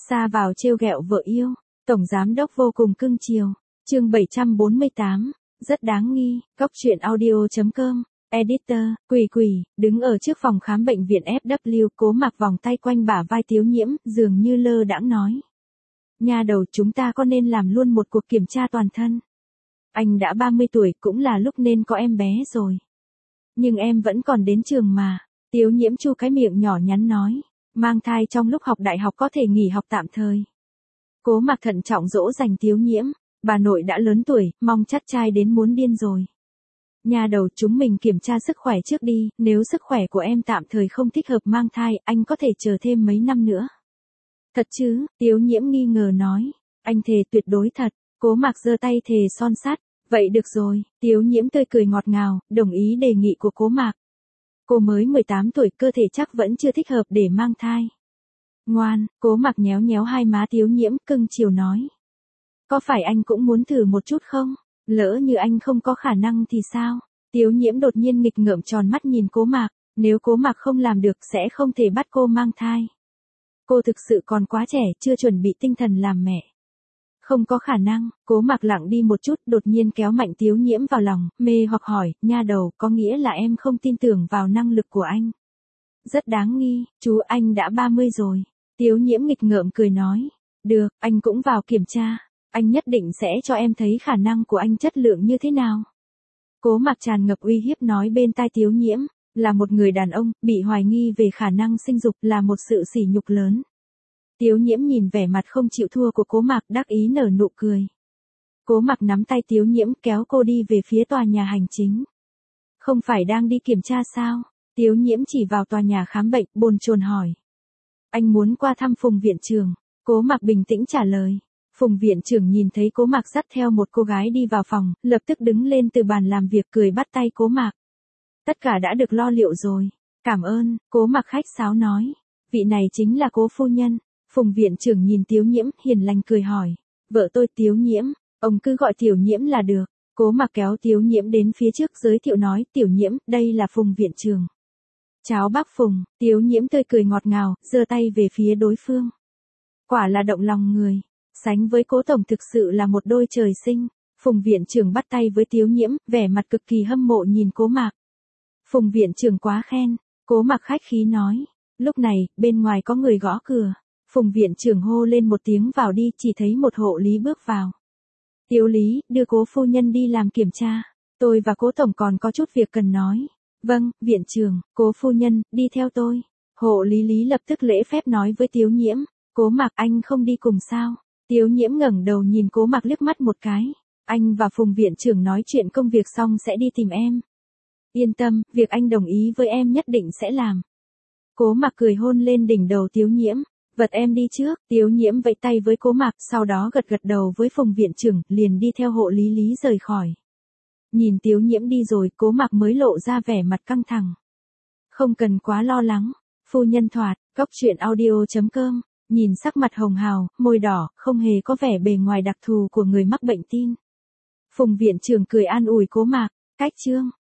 Xa vào trêu ghẹo vợ yêu, tổng giám đốc vô cùng cưng chiều. Chương 748, rất đáng nghi. Cóc truyện audio.com. Editor, Quỳ, đứng ở trước phòng khám bệnh viện FW, Cố Mặc vòng tay quanh bả vai Tiếu Nhiễm, dường như lơ đãng nói. Nha đầu, chúng ta có nên làm luôn một cuộc kiểm tra toàn thân? Anh đã 30 tuổi, cũng là lúc nên có em bé rồi. Nhưng em vẫn còn đến trường mà. Tiếu Nhiễm chu cái miệng nhỏ nhắn nói. Mang thai trong lúc học đại học có thể nghỉ học tạm thời. Cố Mặc thận trọng dỗ dành Tiếu Nhiễm. Bà nội đã lớn tuổi, mong chắt trai đến muốn điên rồi. Nha đầu, chúng mình kiểm tra sức khỏe trước đi, nếu sức khỏe của em tạm thời không thích hợp mang thai, anh có thể chờ thêm mấy năm nữa. Thật chứ? Tiếu Nhiễm nghi ngờ nói. Anh thề tuyệt đối thật. Cố Mặc giơ tay thề son sắt. Vậy được rồi. Tiếu Nhiễm tươi cười ngọt ngào, đồng ý đề nghị của Cố Mặc. Cô mới 18 tuổi, cơ thể chắc vẫn chưa thích hợp để mang thai. Ngoan. Cố Mặc nhéo nhéo hai má Tiếu Nhiễm, cưng chiều nói. Có phải anh cũng muốn thử một chút không? Lỡ như anh không có khả năng thì sao? Tiếu Nhiễm đột nhiên nghịch ngợm tròn mắt nhìn Cố Mặc. Nếu Cố Mặc không làm được sẽ không thể bắt cô mang thai. Cô thực sự còn quá trẻ, chưa chuẩn bị tinh thần làm mẹ. Không có khả năng. Cố Mặc lặng đi một chút, đột nhiên kéo mạnh Tiếu Nhiễm vào lòng, mê hoặc hỏi, nha đầu, có nghĩa là em không tin tưởng vào năng lực của anh. Rất đáng nghi. Chú, anh đã 30 rồi. Tiếu Nhiễm nghịch ngợm cười nói. Được, anh cũng vào kiểm tra. Anh nhất định sẽ cho em thấy khả năng của anh chất lượng như thế nào. Cố Mặc tràn ngập uy hiếp nói bên tai Tiếu Nhiễm. Là một người đàn ông, bị hoài nghi về khả năng sinh dục là một sự sỉ nhục lớn. Tiếu Nhiễm nhìn vẻ mặt không chịu thua của Cố Mặc, đắc ý nở nụ cười. Cố Mặc nắm tay Tiếu Nhiễm kéo cô đi về phía tòa nhà hành chính. Không phải đang đi kiểm tra sao? Tiếu Nhiễm chỉ vào tòa nhà khám bệnh, bồn chồn hỏi. Anh muốn qua thăm Phùng viện trưởng. Cố Mặc bình tĩnh trả lời. Phùng viện trưởng nhìn thấy Cố Mặc dắt theo một cô gái đi vào phòng, lập tức đứng lên từ bàn làm việc cười bắt tay Cố Mặc. Tất cả đã được lo liệu rồi. Cảm ơn. Cố Mặc khách sáo nói. Vị này chính là Cố phu nhân. Phùng viện trưởng nhìn Tiếu Nhiễm, hiền lành cười hỏi. Vợ tôi Tiếu Nhiễm, ông cứ gọi Tiểu Nhiễm là được. Cố Mặc kéo Tiếu Nhiễm đến phía trước giới thiệu nói, Tiểu Nhiễm, đây là Phùng viện trưởng. Chào bác Phùng. Tiếu Nhiễm tươi cười ngọt ngào, giơ tay về phía đối phương. Quả là động lòng người. Sánh với Cố tổng thực sự là một đôi trời sinh. Phùng viện trưởng bắt tay với Tiếu Nhiễm, vẻ mặt cực kỳ hâm mộ nhìn Cố Mặc. Phùng viện trưởng quá khen. Cố Mặc khách khí nói. Lúc này, bên ngoài có người gõ cửa. Phùng viện trưởng hô lên một tiếng vào đi, chỉ thấy một hộ lý bước vào. Tiếu Lý, đưa Cố phu nhân đi làm kiểm tra. Tôi và Cố tổng còn có chút việc cần nói. Vâng, viện trưởng. Cố phu nhân, đi theo tôi. Hộ lý Lý lập tức lễ phép nói với Tiếu Nhiễm. Cố Mặc, anh không đi cùng sao? Tiếu Nhiễm ngẩng đầu nhìn Cố Mặc liếc mắt một cái. Anh và Phùng viện trưởng nói chuyện công việc xong sẽ đi tìm em. Yên tâm, việc anh đồng ý với em nhất định sẽ làm. Cố Mặc cười hôn lên đỉnh đầu Tiếu Nhiễm. Vật em đi trước. Tiếu Nhiễm vẫy tay với Cố Mặc, sau đó gật gật đầu với Phùng viện trưởng, liền đi theo hộ lý Lý rời khỏi. Nhìn Tiếu Nhiễm đi rồi, Cố Mặc mới lộ ra vẻ mặt căng thẳng. Không cần quá lo lắng. Phu nhân thoạt. Cóc truyện audio.com. Nhìn sắc mặt hồng hào, môi đỏ, không hề có vẻ bề ngoài đặc thù của người mắc bệnh tim. Phùng viện trưởng cười an ủi Cố Mặc. Cách chương.